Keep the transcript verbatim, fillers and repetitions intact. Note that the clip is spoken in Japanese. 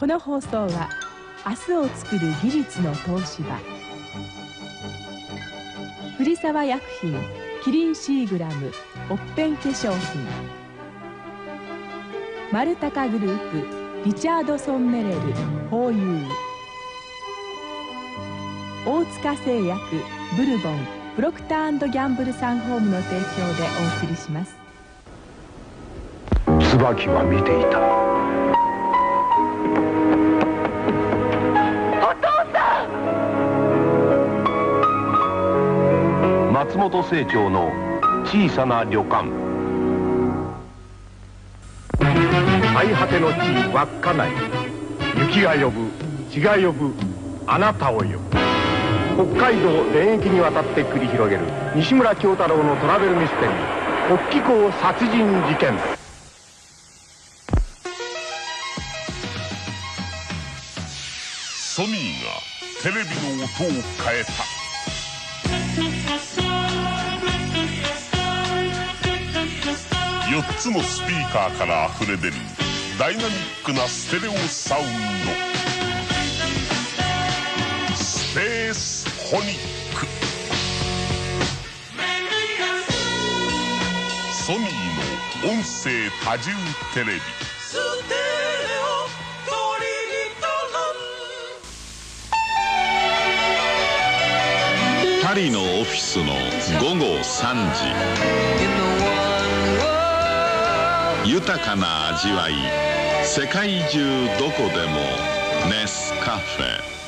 この放送は明日をつくる技術の東芝、藤沢薬品キリンシーグラムオッペン化粧品、マルタカグループリチャードソンメレルホーユー、大塚製薬ブルボンプロクター&ギャンブルサンホームの提供でお送りします。 椿は見ていた。 お父さん。松本清張の小さな旅館。最果ての地稚内、雪が呼ぶ、血が呼ぶ、あなたを呼ぶ。北海道全域にわたって繰り広げる西村京太郎のトラベルミステリー、北帰港殺人事件。 ソニーがテレビの音を変えた。よっつのスピーカーからあふれ出るダイナミックなステレオサウンド、スペースホニック。ソニーの音声多重テレビ、 パリのオフィスのごごさんじ、豊かな味わい、世界中どこでもネスカフェ。